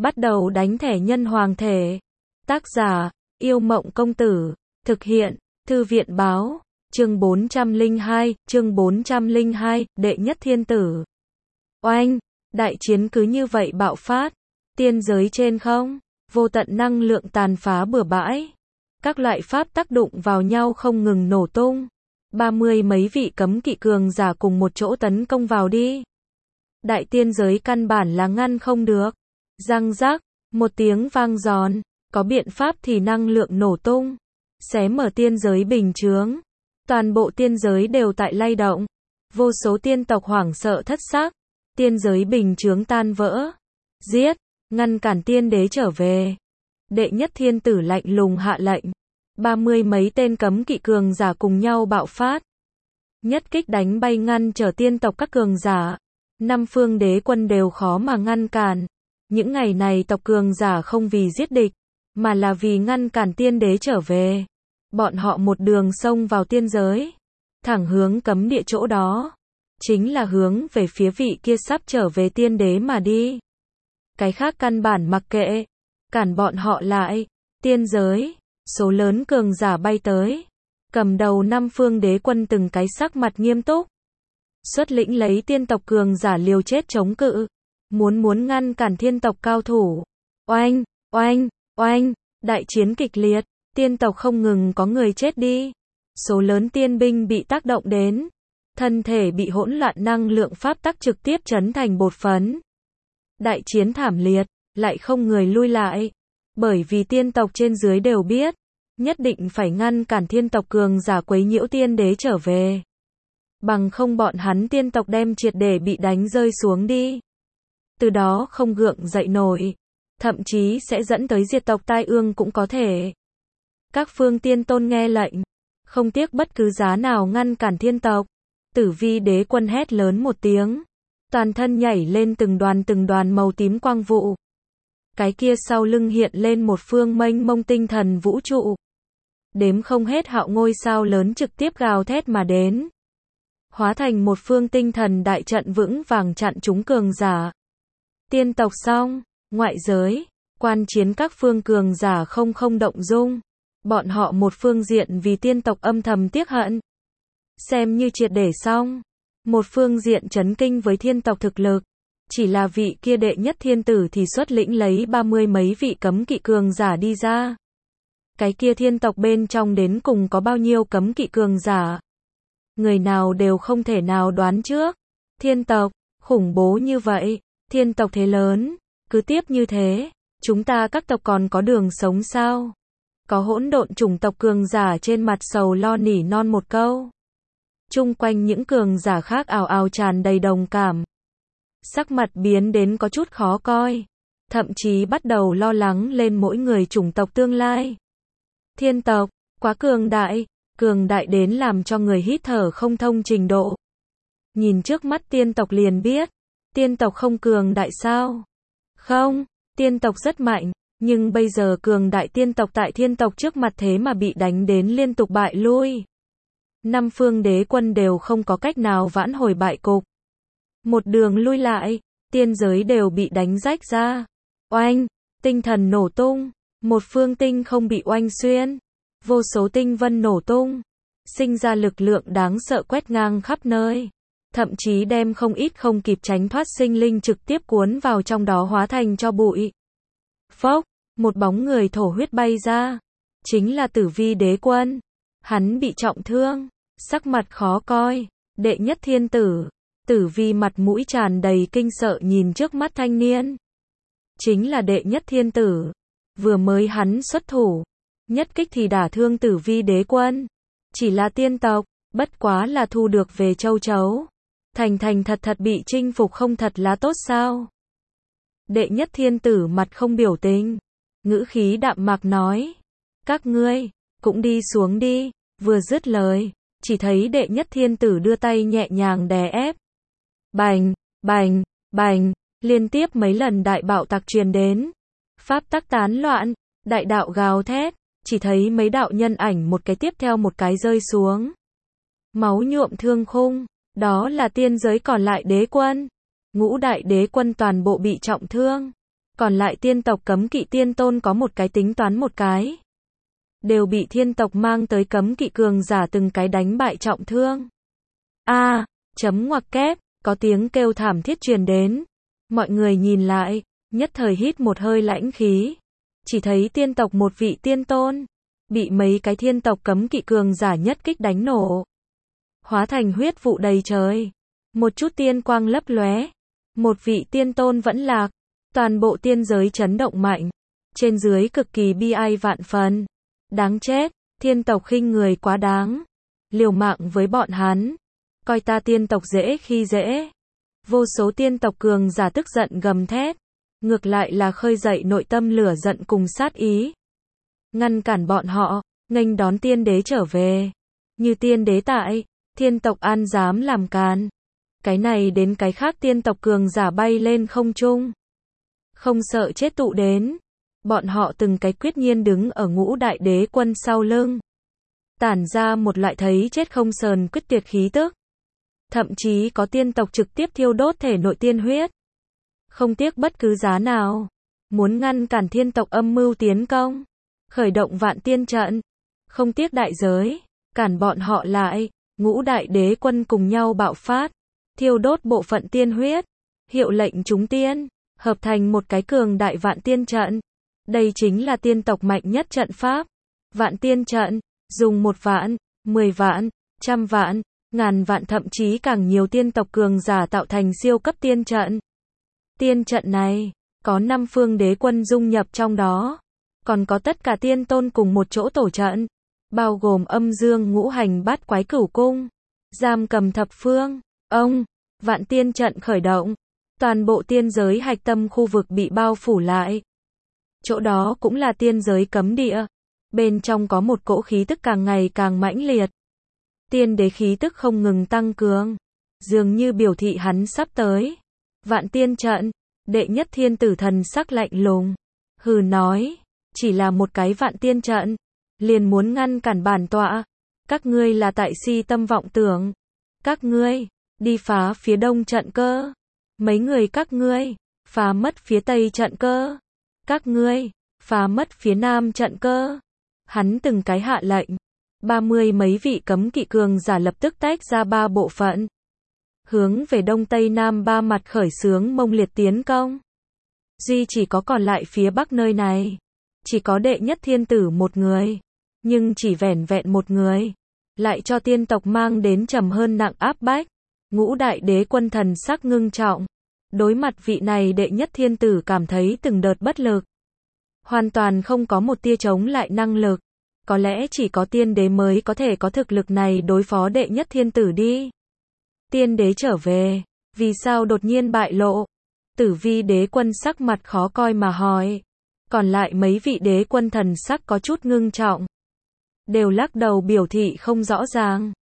bắt đầu đánh thẻ nhân hoàng thể. Tác giả, Yêu Mộng Công Tử. Thực hiện, Thư viện Báo. Chương 402, Đệ Nhất Thiên Tử. Oanh, đại chiến cứ như vậy bạo phát. Tiên giới trên không, vô tận năng lượng tàn phá bừa bãi. Các loại pháp tác đụng vào nhau không ngừng nổ tung. 30 mấy vị cấm kỵ cường giả cùng một chỗ tấn công vào đi. Đại tiên giới căn bản là ngăn không được. Răng rác, một tiếng vang giòn, có biện pháp thì năng lượng nổ tung, xé mở tiên giới bình chướng. Toàn bộ tiên giới đều tại lay động. Vô số tiên tộc hoảng sợ thất xác. Tiên giới bình chướng tan vỡ. Giết, ngăn cản tiên đế trở về. Đệ Nhất Thiên Tử lạnh lùng hạ lệnh. 30 mấy tên cấm kỵ cường giả cùng nhau bạo phát. Nhất kích đánh bay ngăn trở tiên tộc các cường giả. Năm phương đế quân đều khó mà ngăn cản. Những ngày này tộc cường giả không vì giết địch, mà là vì ngăn cản tiên đế trở về. Bọn họ một đường xông vào tiên giới, thẳng hướng cấm địa chỗ đó. Chính là hướng về phía vị kia sắp trở về tiên đế mà đi. Cái khác căn bản mặc kệ, cản bọn họ lại. Tiên giới, số lớn cường giả bay tới. Cầm đầu năm phương đế quân từng cái sắc mặt nghiêm túc. Xuất lĩnh lấy tiên tộc cường giả liều chết chống cự. Muốn ngăn cản thiên tộc cao thủ. Oanh, oanh, oanh, đại chiến kịch liệt. Tiên tộc không ngừng có người chết đi. Số lớn tiên binh bị tác động đến. Thân thể bị hỗn loạn năng lượng pháp tắc trực tiếp chấn thành bột phấn. Đại chiến thảm liệt, lại không người lui lại. Bởi vì tiên tộc trên dưới đều biết, nhất định phải ngăn cản thiên tộc cường giả quấy nhiễu tiên đế trở về. Bằng không bọn hắn tiên tộc đem triệt để bị đánh rơi xuống đi. Từ đó không gượng dậy nổi. Thậm chí sẽ dẫn tới diệt tộc tai ương cũng có thể. Các phương tiên tôn nghe lệnh, không tiếc bất cứ giá nào ngăn cản thiên tộc. Tử Vi đế quân hét lớn một tiếng, toàn thân nhảy lên từng đoàn màu tím quang vụ. Cái kia sau lưng hiện lên một phương mênh mông tinh thần vũ trụ. Đếm không hết hạo ngôi sao lớn trực tiếp gào thét mà đến. Hóa thành một phương tinh thần đại trận vững vàng chặn chúng cường giả. Tiên tộc xong, ngoại giới, quan chiến các phương cường giả không động dung. Bọn họ một phương diện vì tiên tộc âm thầm tiếc hận. Xem như triệt để xong. Một phương diện chấn kinh với thiên tộc thực lực. Chỉ là vị kia đệ nhất thiên tử thì xuất lĩnh lấy 30 mấy vị cấm kỵ cường giả đi ra. Cái kia thiên tộc bên trong đến cùng có bao nhiêu cấm kỵ cường giả. Người nào đều không thể nào đoán trước. Thiên tộc, khủng bố như vậy. Thiên tộc thế lớn, cứ tiếp như thế, chúng ta các tộc còn có đường sống sao? Có hỗn độn chủng tộc cường giả trên mặt sầu lo nỉ non một câu. Chung quanh những cường giả khác ào ào tràn đầy đồng cảm. Sắc mặt biến đến có chút khó coi. Thậm chí bắt đầu lo lắng lên mỗi người chủng tộc tương lai. Thiên tộc, quá cường đại đến làm cho người hít thở không thông trình độ. Nhìn trước mắt tiên tộc liền biết, tiên tộc không cường đại sao? Không, tiên tộc rất mạnh. Nhưng bây giờ cường đại tiên tộc tại thiên tộc trước mặt thế mà bị đánh đến liên tục bại lui. Năm phương đế quân đều không có cách nào vãn hồi bại cục. Một đường lui lại, tiên giới đều bị đánh rách ra. Oanh, tinh thần nổ tung, một phương tinh không bị oanh xuyên. Vô số tinh vân nổ tung, sinh ra lực lượng đáng sợ quét ngang khắp nơi. Thậm chí đem không ít không kịp tránh thoát sinh linh trực tiếp cuốn vào trong đó hóa thành cho bụi. Phốc, một bóng người thổ huyết bay ra. Chính là Tử Vi đế quân. Hắn bị trọng thương, sắc mặt khó coi. Đệ nhất thiên tử. Tử Vi mặt mũi tràn đầy kinh sợ nhìn trước mắt thanh niên. Chính là đệ nhất thiên tử. Vừa mới hắn xuất thủ, nhất kích thì đả thương Tử Vi đế quân. Chỉ là tiên tộc, bất quá là thu được về châu chấu. Thành thật bị chinh phục không thật là tốt sao? Đệ nhất thiên tử mặt không biểu tình, ngữ khí đạm mạc nói. Các ngươi, cũng đi xuống đi. Vừa dứt lời, chỉ thấy đệ nhất thiên tử đưa tay nhẹ nhàng đè ép. Bành, bành, bành, liên tiếp mấy lần đại bạo tạc truyền đến. Pháp tắc tán loạn, đại đạo gào thét, chỉ thấy mấy đạo nhân ảnh một cái tiếp theo một cái rơi xuống. Máu nhuộm thương khung, đó là tiên giới còn lại đế quân. Ngũ đại đế quân toàn bộ bị trọng thương. Còn lại tiên tộc cấm kỵ tiên tôn có một cái tính toán một cái. Đều bị thiên tộc mang tới cấm kỵ cường giả từng cái đánh bại trọng thương. Chấm ngoặc kép, có tiếng kêu thảm thiết truyền đến. Mọi người nhìn lại, nhất thời hít một hơi lãnh khí. Chỉ thấy tiên tộc một vị tiên tôn, bị mấy cái thiên tộc cấm kỵ cường giả nhất kích đánh nổ. Hóa thành huyết vụ đầy trời. Một chút tiên quang lấp lóe. Một vị tiên tôn vẫn lạc. Toàn bộ tiên giới chấn động mạnh. Trên dưới cực kỳ bi ai vạn phần. Đáng chết, thiên tộc khinh người quá đáng. Liều mạng với bọn hắn. Coi ta tiên tộc dễ khi dễ. Vô số tiên tộc cường giả tức giận gầm thét. Ngược lại là khơi dậy nội tâm lửa giận cùng sát ý. Ngăn cản bọn họ, nghênh đón tiên đế trở về. Như tiên đế tại, thiên tộc an dám làm càn. Cái này đến cái khác tiên tộc cường giả bay lên không trung. Không sợ chết tụ đến. Bọn họ từng cái quyết nhiên đứng ở ngũ đại đế quân sau lưng. Tản ra một loại thấy chết không sờn quyết tuyệt khí tức. Thậm chí có tiên tộc trực tiếp thiêu đốt thể nội tiên huyết. Không tiếc bất cứ giá nào. Muốn ngăn cản thiên tộc âm mưu tiến công. Khởi động vạn tiên trận. Không tiếc đại giới. Cản bọn họ lại. Ngũ đại đế quân cùng nhau bạo phát. Thiêu đốt bộ phận tiên huyết. Hiệu lệnh chúng tiên. Hợp thành một cái cường đại vạn tiên trận. Đây chính là tiên tộc mạnh nhất trận pháp. Vạn tiên trận. Dùng 1 vạn, 10 vạn, 100 vạn, ngàn vạn thậm chí càng nhiều tiên tộc cường giả tạo thành siêu cấp tiên trận. Tiên trận này, có 5 phương đế quân dung nhập trong đó. Còn có tất cả tiên tôn cùng một chỗ tổ trận. Bao gồm âm dương ngũ hành bát quái cửu cung. Giam cầm thập phương. Vạn tiên trận khởi động. Toàn bộ tiên giới hạch tâm khu vực bị bao phủ lại. Chỗ đó cũng là tiên giới cấm địa. Bên trong có một cỗ khí tức càng ngày càng mãnh liệt. Tiên đế khí tức không ngừng tăng cường. Dường như biểu thị hắn sắp tới. Vạn tiên trận. Đệ nhất thiên tử thần sắc lạnh lùng. Hừ nói. Chỉ là một cái vạn tiên trận. Liền muốn ngăn cản bản tọa. Các ngươi là tại si tâm vọng tưởng. Các ngươi. Đi phá phía đông trận cơ. Mấy người các ngươi. Phá mất phía tây trận cơ. Các ngươi. Phá mất phía nam trận cơ. Hắn từng cái hạ lệnh. 30 mấy vị cấm kỵ cường giả lập tức tách ra 3 bộ phận. Hướng về đông tây nam 3 mặt khởi xướng mông liệt tiến công. Duy chỉ có còn lại phía bắc nơi này. Chỉ có đệ nhất thiên tử một người. Nhưng chỉ vẻn vẹn một người. Lại cho tiên tộc mang đến trầm hơn nặng áp bách. Ngũ đại đế quân thần sắc ngưng trọng. Đối mặt vị này đệ nhất thiên tử cảm thấy từng đợt bất lực. Hoàn toàn không có một tia chống lại năng lực. Có lẽ chỉ có tiên đế mới có thể có thực lực này đối phó đệ nhất thiên tử đi. Tiên đế trở về. Vì sao đột nhiên bại lộ? Tử vi đế quân sắc mặt khó coi mà hỏi. Còn lại mấy vị đế quân thần sắc có chút ngưng trọng. Đều lắc đầu biểu thị không rõ ràng.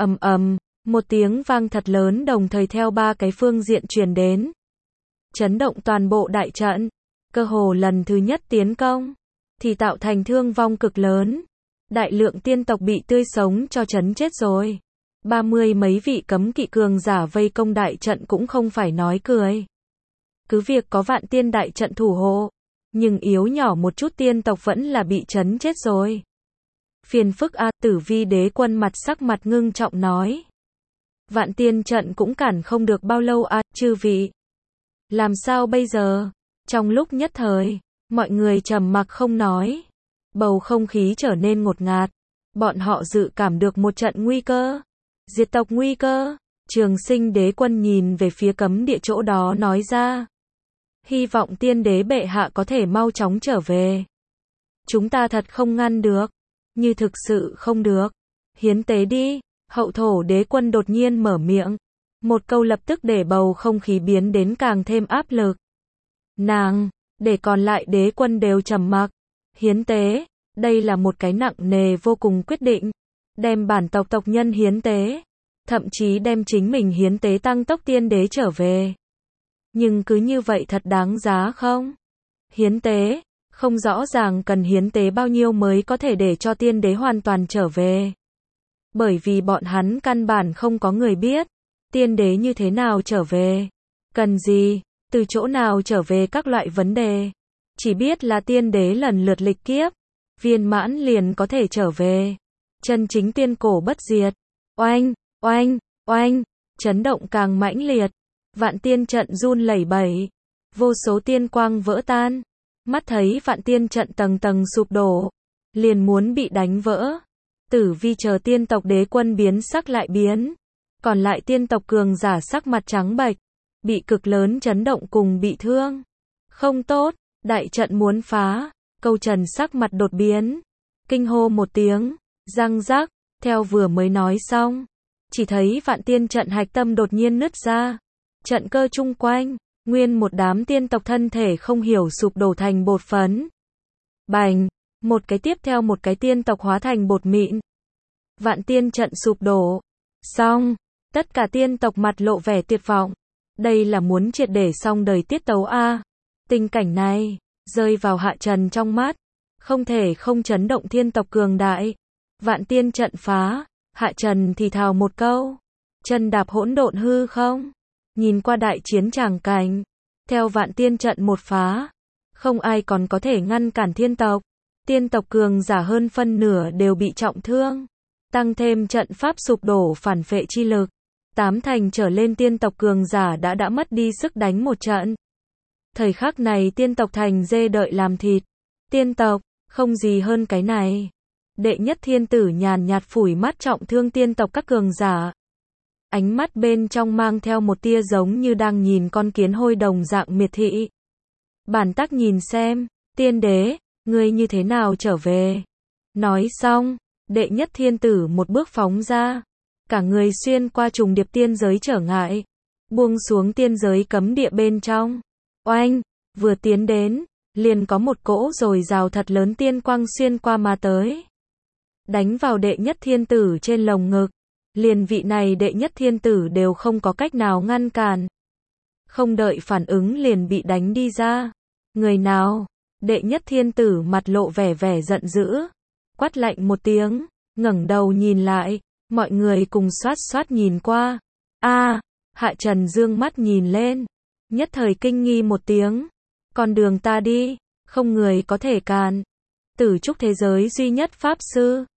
Một tiếng vang thật lớn đồng thời theo 3 cái phương diện truyền đến. Chấn động toàn bộ đại trận. Cơ hồ lần thứ nhất tiến công. Thì tạo thành thương vong cực lớn. Đại lượng tiên tộc bị tươi sống cho chấn chết rồi. 30 mấy vị cấm kỵ cường giả vây công đại trận cũng không phải nói cười. Cứ việc có vạn tiên đại trận thủ hộ. Nhưng yếu nhỏ một chút tiên tộc vẫn là bị chấn chết rồi. Phiền phức Tử vi đế quân mặt sắc mặt ngưng trọng nói. Vạn tiên trận cũng cản không được bao lâu chư vị. Làm sao bây giờ? Trong lúc nhất thời, mọi người trầm mặc không nói. Bầu không khí trở nên ngột ngạt. Bọn họ dự cảm được một trận nguy cơ. Diệt tộc nguy cơ. Trường Sinh đế quân nhìn về phía cấm địa chỗ đó nói ra. Hy vọng tiên đế bệ hạ có thể mau chóng trở về. Chúng ta thật không ngăn được. Như thực sự không được. Hiến tế đi. Hậu thổ đế quân đột nhiên mở miệng. Một câu lập tức để bầu không khí biến đến càng thêm áp lực. Nàng, để còn lại đế quân đều trầm mặc. Hiến tế, đây là một cái nặng nề vô cùng quyết định. Đem bản tộc tộc nhân hiến tế. Thậm chí đem chính mình hiến tế tăng tốc tiên đế trở về. Nhưng cứ như vậy thật đáng giá không? Hiến tế, không rõ ràng cần hiến tế bao nhiêu mới có thể để cho tiên đế hoàn toàn trở về. Bởi vì bọn hắn căn bản không có người biết. Tiên đế như thế nào trở về? Cần gì? từ chỗ nào trở về các loại vấn đề. Chỉ biết là tiên đế lần lượt lịch kiếp, viên mãn liền có thể trở về. Chân chính tiên cổ bất diệt. Oanh, oanh, oanh, chấn động càng mãnh liệt. Vạn tiên trận run lẩy bẩy. Vô số tiên quang vỡ tan. Mắt thấy vạn tiên trận tầng tầng sụp đổ. Liền muốn bị đánh vỡ. Tử Vi chờ tiên tộc đế quân biến sắc lại biến. Còn lại tiên tộc cường giả sắc mặt trắng bệch. Bị cực lớn chấn động cùng bị thương. Không tốt, đại trận muốn phá. Câu Trần sắc mặt đột biến. Kinh hô một tiếng. Răng rắc, theo vừa mới nói xong. Chỉ thấy vạn tiên trận hạch tâm đột nhiên nứt ra. Trận cơ chung quanh, nguyên một đám tiên tộc thân thể không hiểu sụp đổ thành bột phấn. Bành, một cái tiếp theo một cái tiên tộc hóa thành bột mịn. Vạn tiên trận sụp đổ. Xong, tất cả tiên tộc mặt lộ vẻ tuyệt vọng. Đây là muốn triệt để xong đời tiết tấu a. Tình cảnh này, rơi vào Hạ Trần trong mắt. Không thể không chấn động thiên tộc cường đại. Vạn tiên trận phá, Hạ Trần thì thào một câu. Chân đạp hỗn độn hư không? Nhìn qua đại chiến tràng cảnh. Theo vạn tiên trận một phá. Không ai còn có thể ngăn cản thiên tộc. Tiên tộc cường giả hơn phân nửa đều bị trọng thương. Tăng thêm trận pháp sụp đổ phản phệ chi lực. 8 thành trở lên tiên tộc cường giả đã mất đi sức đánh một trận. Thời khắc này tiên tộc thành dê đợi làm thịt. Tiên tộc, không gì hơn cái này. Đệ nhất thiên tử nhàn nhạt phủi mắt trọng thương tiên tộc các cường giả. Ánh mắt bên trong mang theo một tia giống như đang nhìn con kiến hôi đồng dạng miệt thị. Bản tắc nhìn xem, tiên đế, ngươi như thế nào trở về. Nói xong, đệ nhất thiên tử một bước phóng ra. Cả người xuyên qua trùng điệp tiên giới trở ngại. Buông xuống tiên giới cấm địa bên trong. Oanh, vừa tiến đến, liền có một cỗ dồi dào thật lớn tiên quang xuyên qua mà tới. Đánh vào đệ nhất thiên tử trên lồng ngực. Liền vị này đệ nhất thiên tử đều không có cách nào ngăn cản. Không đợi phản ứng liền bị đánh đi ra. Người nào? Đệ nhất thiên tử mặt lộ vẻ giận dữ. Quát lạnh một tiếng, ngẩng đầu nhìn lại. Mọi người cùng xoát xoát nhìn qua. Hạ Trần dương mắt nhìn lên. Nhất thời kinh nghi một tiếng. Con đường ta đi, không người có thể cản. Tử trúc thế giới duy nhất pháp sư.